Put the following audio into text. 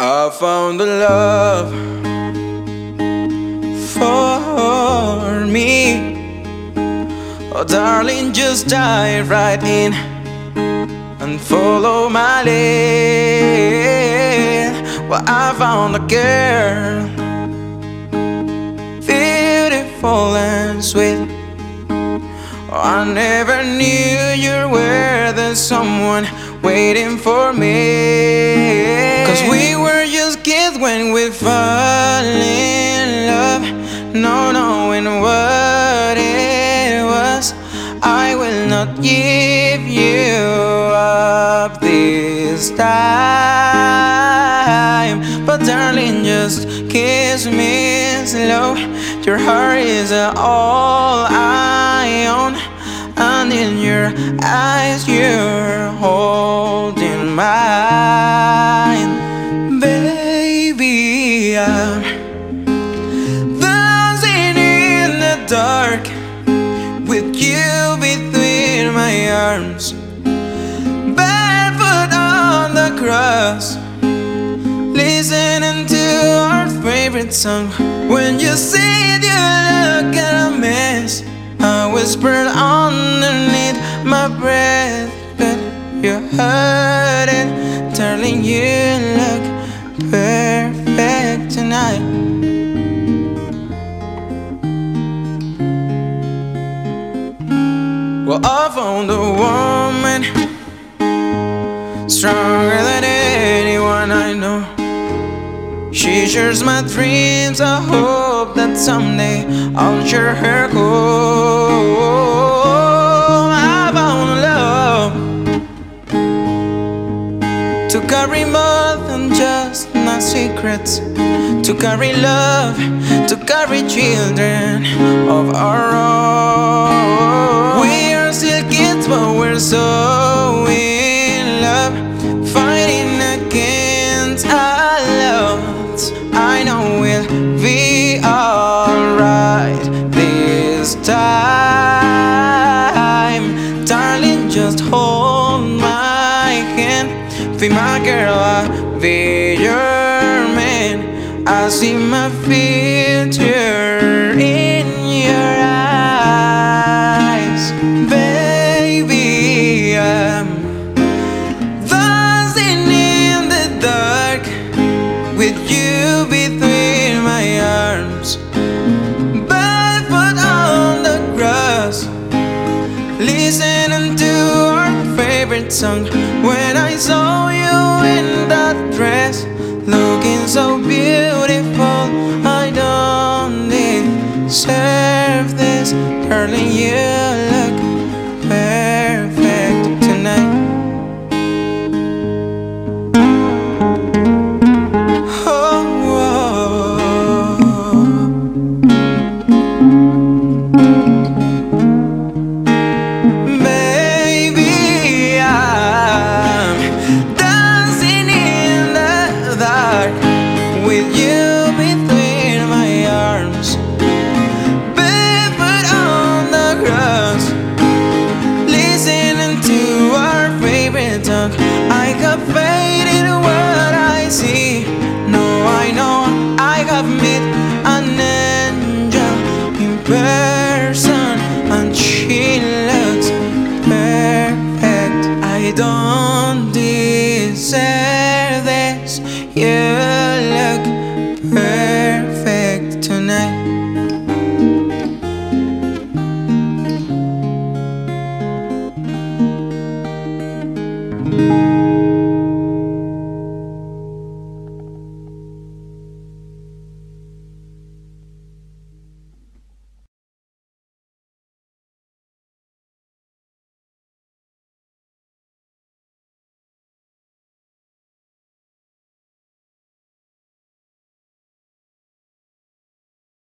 I found the love for me. Oh darling, just dive right in and follow my lead. Well, I found a girl, beautiful and sweet. Oh, I never knew you were the someone waiting for me. 'Cause we were just kids when we fell in love, no knowing what it was. I will not give you up this time, but darling, just kiss me slow. Your heart is all I own, and in your eyes you're holding mine. Baby, I'm dancing in the dark with you between my arms, barefoot on the grass, listening to our favorite song. When you said you look at a mess, I whispered underneath my breath, but you heard it. Darling, you look perfect tonight. Well, I found a woman stronger than anyone I know. She shares my dreams. I hope that someday I'll share her home. I found love to carry more than just my secrets, to carry love, to carry children of our own. We are still kids, but we're so in love, fighting against our odds. I know we'll be alright this time. Darling, just hold my hand, be my girl, I'll be your man. I see my future in your eyes. Baby, I'm dancing in the dark with you between my arms, barefoot on the grass, listening to our favorite song. When I saw you in that dress, looking so beautiful, I don't deserve this. Darling, you look perfect tonight. With you between my arms, barefoot on the grass, listening to our favorite song. I have faith in what I see. No, I know I have met an angel in person, and she looks perfect. I don't